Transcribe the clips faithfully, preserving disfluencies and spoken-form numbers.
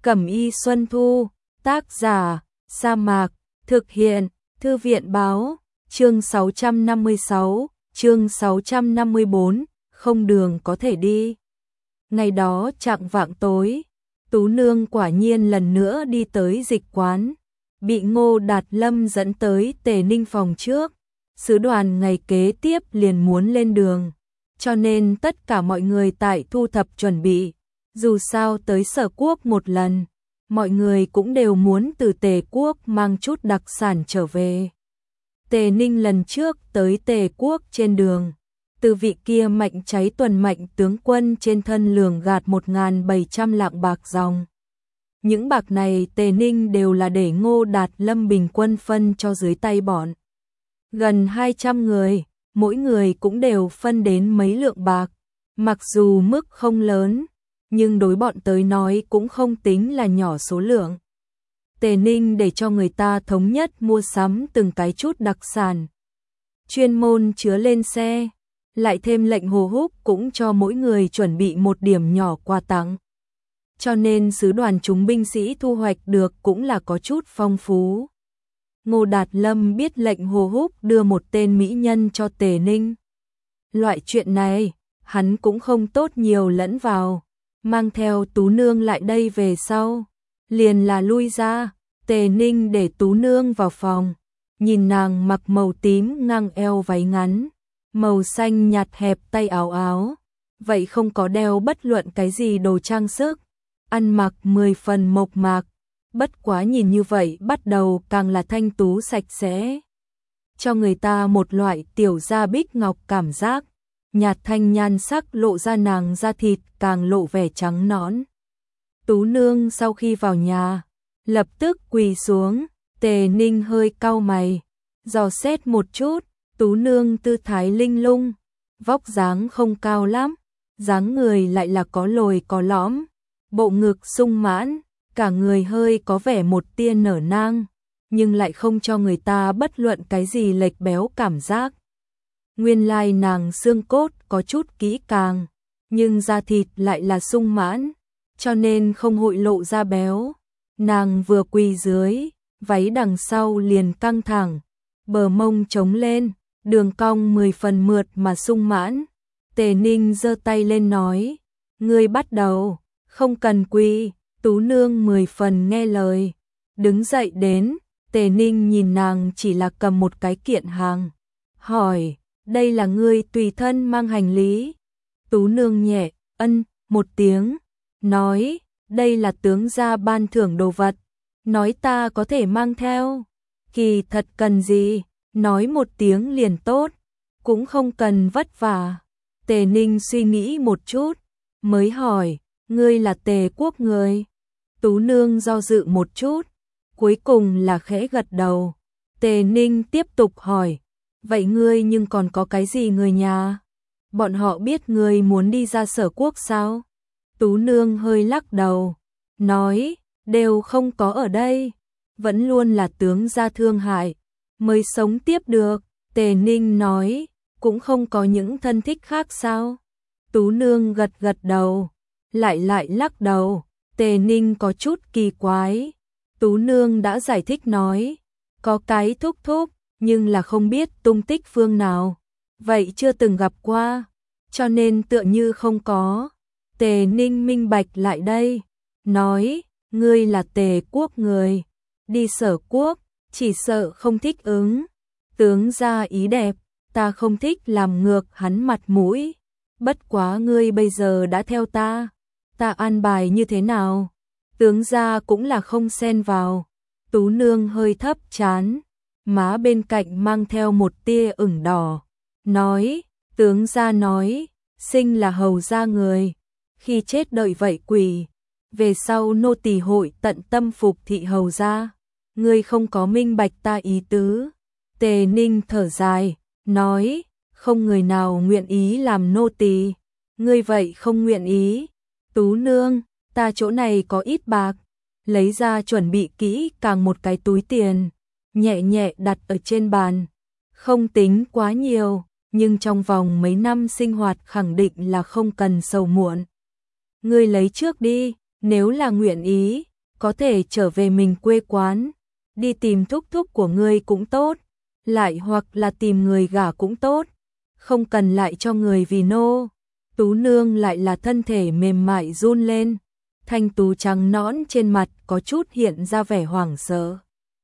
Cẩm y Xuân Thu, tác giả, Sa Mạc, thực hiện, Thư viện Báo, chương sáu trăm năm mươi sáu, chương sáu trăm năm mươi bốn, không đường có thể đi. Ngày đó chạng vạng tối, Tú Nương quả nhiên lần nữa đi tới dịch quán, bị Ngô Đạt Lâm dẫn tới Tề Ninh phòng trước. Sứ đoàn ngày kế tiếp liền muốn lên đường, cho nên tất cả mọi người tại thu thập chuẩn bị. Dù sao tới Sở Quốc một lần, mọi người cũng đều muốn từ Tề Quốc mang chút đặc sản trở về. Tề Ninh lần trước tới Tề Quốc trên đường, từ vị kia mạnh cháy tuần mạnh tướng quân trên thân lường gạt một nghìn bảy trăm lạng bạc dòng. Những bạc này Tề Ninh đều là để Ngô Đạt Lâm bình quân phân cho dưới tay bọn. Gần hai trăm người, mỗi người cũng đều phân đến mấy lượng bạc. Mặc dù mức không lớn, nhưng đối bọn tới nói cũng không tính là nhỏ số lượng. Tề Ninh để cho người ta thống nhất mua sắm từng cái chút đặc sản, chuyên môn chứa lên xe, lại thêm lệnh Hồ Húc cũng cho mỗi người chuẩn bị một điểm nhỏ quà tặng. Cho nên sứ đoàn chúng binh sĩ thu hoạch được cũng là có chút phong phú. Ngô Đạt Lâm biết lệnh Hồ Húc đưa một tên mỹ nhân cho Tề Ninh. Loại chuyện này, hắn cũng không tốt nhiều lẫn vào, mang theo Tú Nương lại đây về sau. Liền là lui ra, Tề Ninh để Tú Nương vào phòng, nhìn nàng mặc màu tím ngang eo váy ngắn, màu xanh nhạt hẹp tay áo áo, vậy không có đeo bất luận cái gì đồ trang sức, ăn mặc mười phần mộc mạc, bất quá nhìn như vậy bắt đầu càng là thanh tú sạch sẽ, cho người ta một loại tiểu gia bích ngọc cảm giác, nhạt thanh nhan sắc lộ ra nàng da thịt càng lộ vẻ trắng nõn. Tú Nương sau khi vào nhà, lập tức quỳ xuống, Tề Ninh hơi cau mày, dò xét một chút, Tú Nương tư thái linh lung, vóc dáng không cao lắm, dáng người lại là có lồi có lõm, bộ ngực sung mãn, cả người hơi có vẻ một tia nở nang, nhưng lại không cho người ta bất luận cái gì lệch béo cảm giác. Nguyên lai nàng xương cốt có chút kỹ càng, nhưng da thịt lại là sung mãn, cho nên không hội lộ ra béo. Nàng vừa quỳ dưới, váy đằng sau liền căng thẳng, bờ mông trống lên, đường cong mười phần mượt mà sung mãn. Tề Ninh giơ tay lên nói, ngươi bắt đầu, không cần quỳ. Tú Nương mười phần nghe lời, đứng dậy đến. Tề Ninh nhìn nàng chỉ là cầm một cái kiện hàng, hỏi, đây là ngươi tùy thân mang hành lý? Tú Nương nhẹ ân một tiếng, nói, đây là tướng gia ban thưởng đồ vật, nói ta có thể mang theo. Kỳ thật cần gì, nói một tiếng liền tốt, cũng không cần vất vả. Tề Ninh suy nghĩ một chút, mới hỏi, ngươi là Tề Quốc người? Tú Nương do dự một chút, cuối cùng là khẽ gật đầu. Tề Ninh tiếp tục hỏi, vậy ngươi nhưng còn có cái gì người nhà? Bọn họ biết ngươi muốn đi ra Sở Quốc sao? Tú Nương hơi lắc đầu, nói, đều không có ở đây, vẫn luôn là tướng gia thương hại, mới sống tiếp được. Tề Ninh nói, cũng không có những thân thích khác sao? Tú Nương gật gật đầu, lại lại lắc đầu. Tề Ninh có chút kỳ quái. Tú Nương đã giải thích nói, có cái thúc thúc, nhưng là không biết tung tích phương nào, vậy chưa từng gặp qua, cho nên tựa như không có. Tề Ninh minh bạch lại đây, nói, ngươi là Tề Quốc người, đi Sở Quốc, chỉ sợ không thích ứng. Tướng gia ý đẹp, ta không thích làm ngược hắn mặt mũi, bất quá ngươi bây giờ đã theo ta, ta an bài như thế nào? Tướng gia cũng là không xen vào. Tú Nương hơi thấp trán, má bên cạnh mang theo một tia ửng đỏ, nói, tướng gia nói, sinh là hầu gia người, khi chết đợi vậy quỷ, về sau nô tỳ hội tận tâm phục thị hầu gia. Ngươi không có minh bạch ta ý tứ. Tề Ninh thở dài, nói, không người nào nguyện ý làm nô tỳ, ngươi vậy không nguyện ý. Tú Nương, ta chỗ này có ít bạc, lấy ra chuẩn bị kỹ càng một cái túi tiền, nhẹ nhẹ đặt ở trên bàn, không tính quá nhiều, nhưng trong vòng mấy năm sinh hoạt khẳng định là không cần sầu muộn. Ngươi lấy trước đi, nếu là nguyện ý, có thể trở về mình quê quán, đi tìm thúc thúc của ngươi cũng tốt, lại hoặc là tìm người gả cũng tốt, không cần lại cho người vì nô. Tú nương lại là thân thể mềm mại run lên, thanh tú trắng nõn trên mặt có chút hiện ra vẻ hoảng sợ.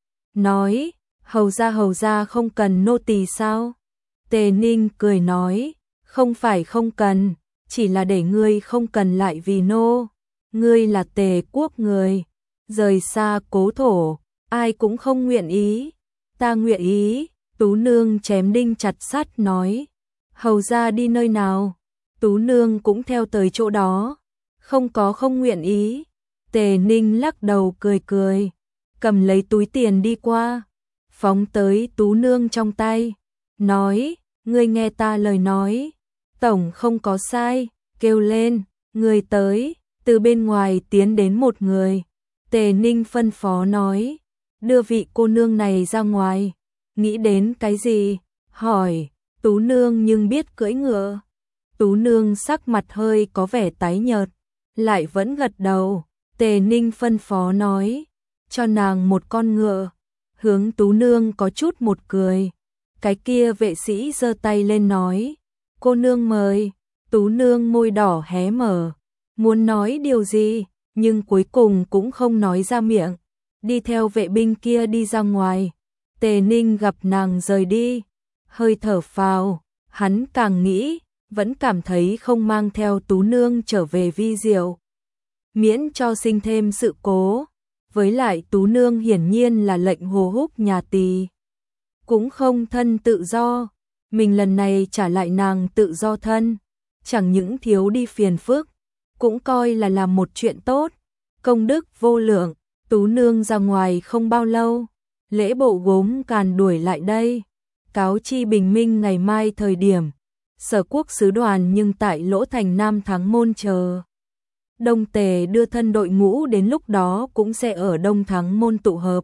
Nói, hầu ra hầu ra không cần nô tỳ sao? Tề Ninh cười nói, không phải không cần, chỉ là để ngươi không cần lại vì nô. Ngươi là Tề quốc người, rời xa cố thổ, ai cũng không nguyện ý. Ta nguyện ý. Tú nương chém đinh chặt sắt nói, hầu ra đi nơi nào? Tú nương cũng theo tới chỗ đó, không có không nguyện ý. Tề Ninh lắc đầu cười cười, cầm lấy túi tiền đi qua, phóng tới Tú nương trong tay, nói, ngươi nghe ta lời nói, tổng không có sai, kêu lên, người tới. Từ bên ngoài tiến đến một người, Tề Ninh phân phó nói, đưa vị cô nương này ra ngoài. Nghĩ đến cái gì? Hỏi, Tú nương nhưng biết cưỡi ngựa. Tú nương sắc mặt hơi có vẻ tái nhợt, lại vẫn gật đầu. Tề Ninh phân phó nói, cho nàng một con ngựa. Hướng Tú nương có chút một cười. Cái kia vệ sĩ giơ tay lên nói, cô nương mời. Tú nương môi đỏ hé mở, muốn nói điều gì, nhưng cuối cùng cũng không nói ra miệng, đi theo vệ binh kia đi ra ngoài. Tề Ninh gặp nàng rời đi, hơi thở phào, hắn càng nghĩ, vẫn cảm thấy không mang theo Tú nương trở về vi diệu, miễn cho sinh thêm sự cố. Với lại Tú nương hiển nhiên là lệnh hồ húc nhà Tỳ, cũng không thân tự do, mình lần này trả lại nàng tự do thân, chẳng những thiếu đi phiền phức, cũng coi là làm một chuyện tốt, công đức vô lượng. Tú nương ra ngoài không bao lâu, lễ bộ gốm càn đuổi lại đây, cáo chi bình minh ngày mai thời điểm, Sở quốc sứ đoàn nhưng tại Lỗ Thành Nam Thắng Môn chờ. Đông Tề đưa thân đội ngũ đến lúc đó cũng sẽ ở Đông Thắng Môn tụ hợp.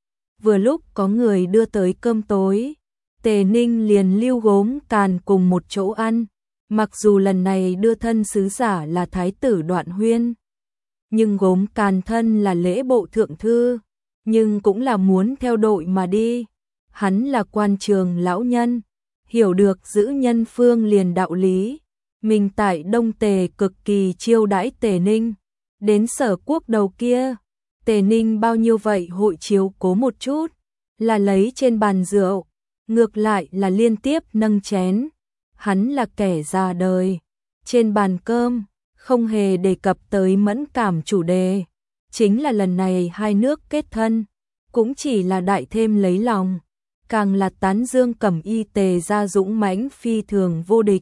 Vừa lúc có người đưa tới cơm tối, Tề Ninh liền lưu gốm càn cùng một chỗ ăn. Mặc dù lần này đưa thân sứ giả là Thái tử Đoạn Huyên, nhưng gốm càn thân là lễ bộ thượng thư, nhưng cũng là muốn theo đội mà đi. Hắn là quan trường lão nhân, hiểu được giữ nhân phương liền đạo lý. Mình tại Đông Tề cực kỳ chiêu đãi Tề Ninh. Đến Sở quốc đầu kia, Tề Ninh bao nhiêu vậy hội chiếu cố một chút, là lấy trên bàn rượu, ngược lại là liên tiếp nâng chén. Hắn là kẻ già đời, trên bàn cơm không hề đề cập tới mẫn cảm chủ đề, chính là lần này hai nước kết thân, cũng chỉ là đại thêm lấy lòng, càng là tán dương Cẩm Y Tề gia dũng mãnh phi thường vô địch.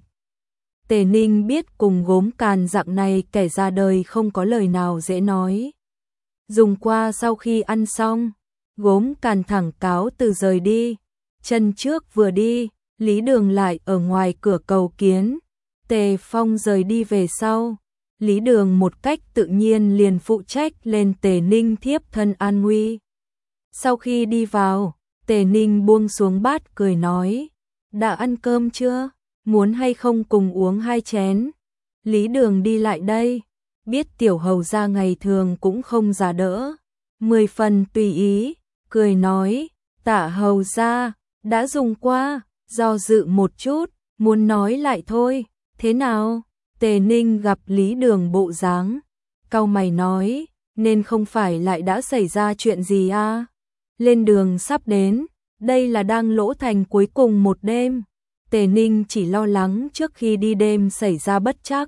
Tề Ninh biết cùng gốm càn dạng này kẻ già đời không có lời nào dễ nói. Dùng qua sau khi ăn xong, gốm càn thẳng cáo từ rời đi, chân trước vừa đi, Lý Đường lại ở ngoài cửa cầu kiến. Tề Phong rời đi về sau, Lý Đường một cách tự nhiên liền phụ trách lên Tề Ninh thiếp thân an nguy. Sau khi đi vào, Tề Ninh buông xuống bát cười nói, đã ăn cơm chưa? Muốn hay không cùng uống hai chén? Lý Đường đi lại đây, biết tiểu hầu ra ngày thường cũng không giả đỡ, mười phần tùy ý, cười nói, tạ hầu ra, đã dùng qua, do dự một chút, muốn nói lại thôi, thế nào? Tề Ninh gặp Lý Đường bộ dáng, cau mày nói, nên không phải lại đã xảy ra chuyện gì à? Lên đường sắp đến, đây là đang Lỗ Thành cuối cùng một đêm. Tề Ninh chỉ lo lắng trước khi đi đêm xảy ra bất trắc.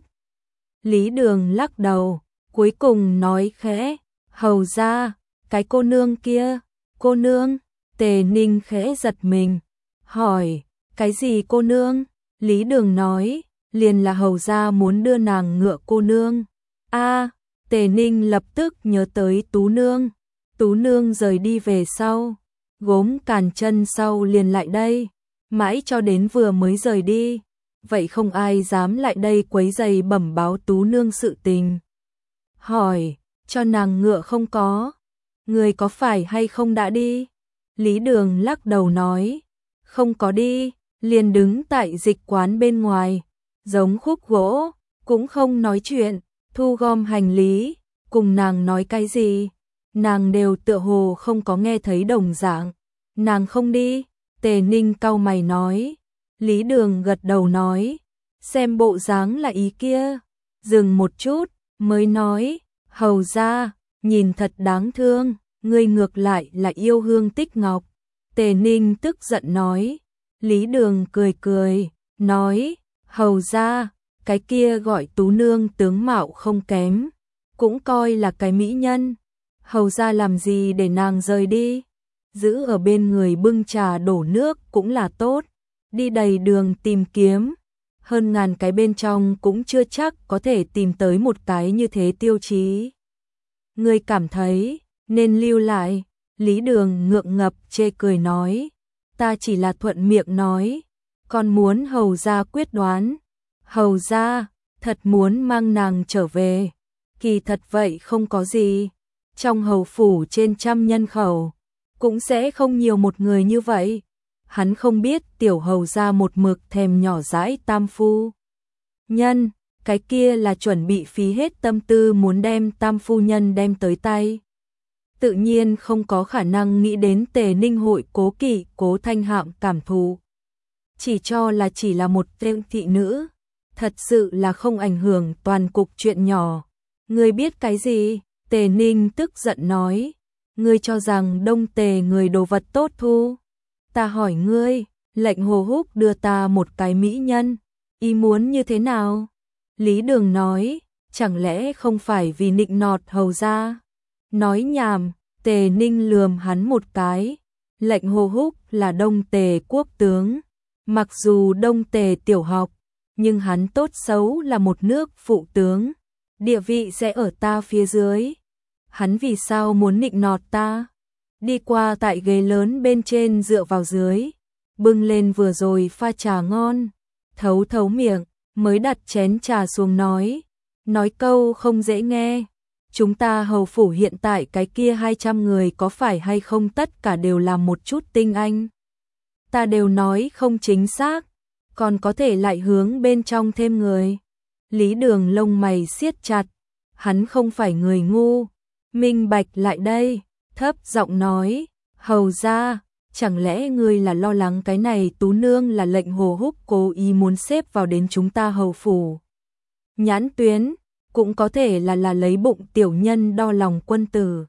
Lý Đường lắc đầu, cuối cùng nói khẽ, hầu ra, cái cô nương kia, cô nương. Tề Ninh khẽ giật mình, hỏi, cái gì cô nương? Lý Đường nói, liền là hầu ra muốn đưa nàng ngựa cô nương. A, Tề Ninh lập tức nhớ tới Tú nương. Tú nương rời đi về sau, gốm càn chân sau liền lại đây, mãi cho đến vừa mới rời đi, vậy không ai dám lại đây quấy rầy bẩm báo Tú nương sự tình. Hỏi, cho nàng ngựa không có? Người có phải hay không đã đi? Lý Đường lắc đầu nói, không có đi, liền đứng tại dịch quán bên ngoài, giống khúc gỗ, cũng không nói chuyện, thu gom hành lý, cùng nàng nói cái gì? nàng đều tựa hồ không có nghe thấy đồng dạng. Nàng không đi, Tề Ninh cau mày nói. Lý Đường gật đầu nói, xem bộ dáng là ý kia. Dừng một chút, mới nói, hầu ra, nhìn thật đáng thương, ngươi ngược lại là yêu Hương Tích Ngọc. Tề Ninh tức giận nói. Lý Đường cười cười, nói, hầu ra, cái kia gọi Tú Nương tướng mạo không kém, cũng coi là cái mỹ nhân. Hầu ra làm gì để nàng rời đi, giữ ở bên người bưng trà đổ nước cũng là tốt, đi đầy đường tìm kiếm, hơn ngàn cái bên trong cũng chưa chắc có thể tìm tới một cái như thế tiêu chí. Ngươi cảm thấy nên lưu lại? Lý Đường ngượng ngập chê cười nói, ta chỉ là thuận miệng nói, còn muốn hầu ra quyết đoán. Hầu ra, thật muốn mang nàng trở về, kỳ thật vậy không có gì, trong hầu phủ trên trăm nhân khẩu, cũng sẽ không nhiều một người như vậy. Hắn không biết tiểu hầu ra một mực thèm nhỏ dãi tam phu nhân, cái kia là chuẩn bị phí hết tâm tư muốn đem tam phu nhân đem tới tay. Tự nhiên không có khả năng nghĩ đến Tề Ninh hội cố kỵ Cố Thanh Hạm cảm thụ. Chỉ cho là chỉ là một tên thị nữ, thật sự là không ảnh hưởng toàn cục chuyện nhỏ. Ngươi biết cái gì? Tề Ninh tức giận nói. Ngươi cho rằng Đông Tề người đồ vật tốt thu? Ta hỏi ngươi, lệnh Hồ Húc đưa ta một cái mỹ nhân, ý muốn như thế nào? Lý Đường nói, chẳng lẽ không phải vì nịnh nọt hầu ra? Nói nhảm. Tề Ninh lườm hắn một cái. Lệnh Hồ Húc là Đông Tề quốc tướng, mặc dù Đông Tề tiểu học, nhưng hắn tốt xấu là một nước phụ tướng, địa vị sẽ ở ta phía dưới. Hắn vì sao muốn nịnh nọt ta? Đi qua tại ghế lớn bên trên dựa vào dưới, bưng lên vừa rồi pha trà ngon, thấu thấu miệng, mới đặt chén trà xuống nói, nói câu không dễ nghe. Chúng ta hầu phủ hiện tại cái kia hai trăm người có phải hay không tất cả đều là một chút tinh anh? Ta đều nói không chính xác, còn có thể lại hướng bên trong thêm người. Lý Đường lông mày siết chặt, hắn không phải người ngu, minh bạch lại đây, thấp giọng nói, hầu ra, chẳng lẽ ngươi là lo lắng cái này Tú Nương là lệnh Hồ Húc cố ý muốn xếp vào đến chúng ta hầu phủ nhãn tuyến, cũng có thể là là lấy bụng tiểu nhân đo lòng quân tử.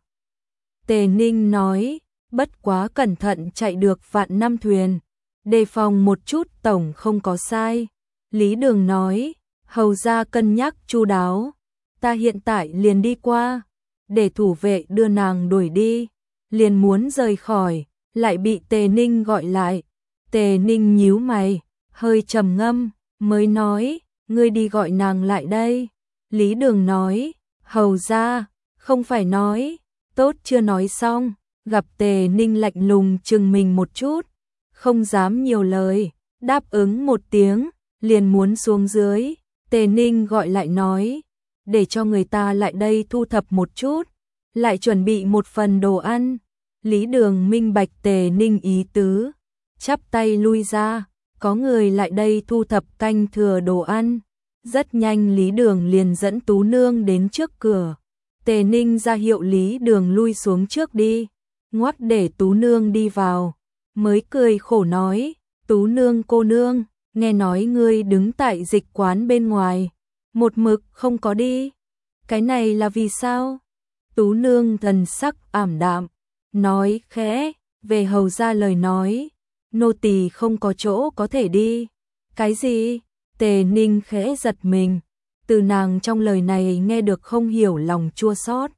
Tề Ninh nói, bất quá cẩn thận chạy được vạn năm thuyền, đề phòng một chút tổng không có sai. Lý Đường nói, hầu ra cân nhắc chu đáo, ta hiện tại liền đi qua, để thủ vệ đưa nàng đuổi đi. Liền muốn rời khỏi, lại bị Tề Ninh gọi lại. Tề Ninh nhíu mày, hơi trầm ngâm, mới nói, ngươi đi gọi nàng lại đây. Lý Đường nói, hầu ra, không phải nói, tốt chưa nói xong, gặp Tề Ninh lạnh lùng chừng mình một chút, không dám nhiều lời, đáp ứng một tiếng, liền muốn xuống dưới. Tề Ninh gọi lại nói, để cho người ta lại đây thu thập một chút, lại chuẩn bị một phần đồ ăn. Lý Đường minh bạch Tề Ninh ý tứ, chắp tay lui ra, có người lại đây thu thập canh thừa đồ ăn. Rất nhanh Lý Đường liền dẫn Tú Nương đến trước cửa. Tề Ninh ra hiệu Lý Đường lui xuống trước đi, ngoắc để Tú Nương đi vào, mới cười khổ nói, Tú Nương cô nương, nghe nói ngươi đứng tại dịch quán bên ngoài, một mực không có đi, cái này là vì sao? Tú Nương thần sắc ảm đạm, nói khẽ, về hầu ra lời nói, nô tỳ không có chỗ có thể đi. Cái gì? Tề Ninh khẽ giật mình, từ nàng trong lời này nghe được không hiểu lòng chua xót.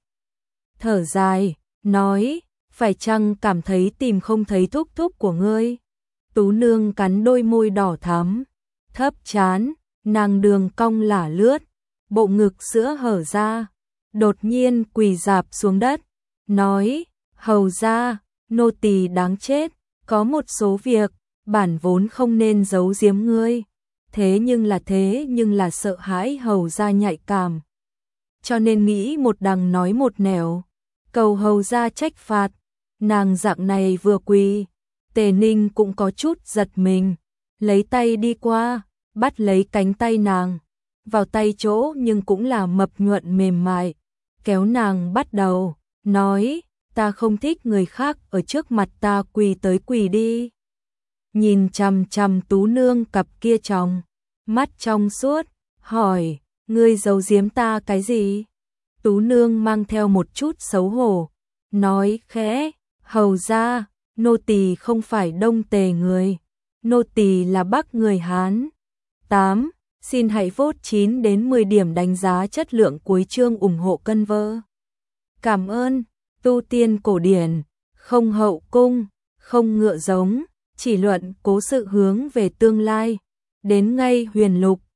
Thở dài, nói, phải chăng cảm thấy tìm không thấy thúc thúc của ngươi? Tú Nương cắn đôi môi đỏ thắm, thấp chán, nàng đường cong lả lướt, bộ ngực sữa hở ra, đột nhiên quỳ rạp xuống đất, nói, hầu ra, nô tỳ đáng chết, có một số việc, bản vốn không nên giấu giếm ngươi. Thế nhưng là thế nhưng là sợ hãi hầu ra nhạy cảm, cho nên nghĩ một đằng nói một nẻo, cầu hầu ra trách phạt. Nàng dạng này vừa quỳ, Tề Ninh cũng có chút giật mình, lấy tay đi qua, bắt lấy cánh tay nàng, vào tay chỗ nhưng cũng là mập nhuận mềm mại, kéo nàng bắt đầu, nói, ta không thích người khác ở trước mặt ta quỳ tới quỳ đi. Nhìn chằm chằm Tú Nương cặp kia tròng mắt trong suốt, hỏi, ngươi giấu giếm ta cái gì? Tú Nương mang theo một chút xấu hổ, nói khẽ, hầu ra, nô tỳ không phải Đông Tề người, nô tỳ là Bắc người Hán. tám. Xin hãy vote chín đến mười điểm đánh giá chất lượng cuối chương ủng hộ cân vơ. Cảm ơn. Tu tiên cổ điển, không hậu cung, không ngựa giống, chỉ luận cố sự hướng về tương lai. Đến ngay huyền lục,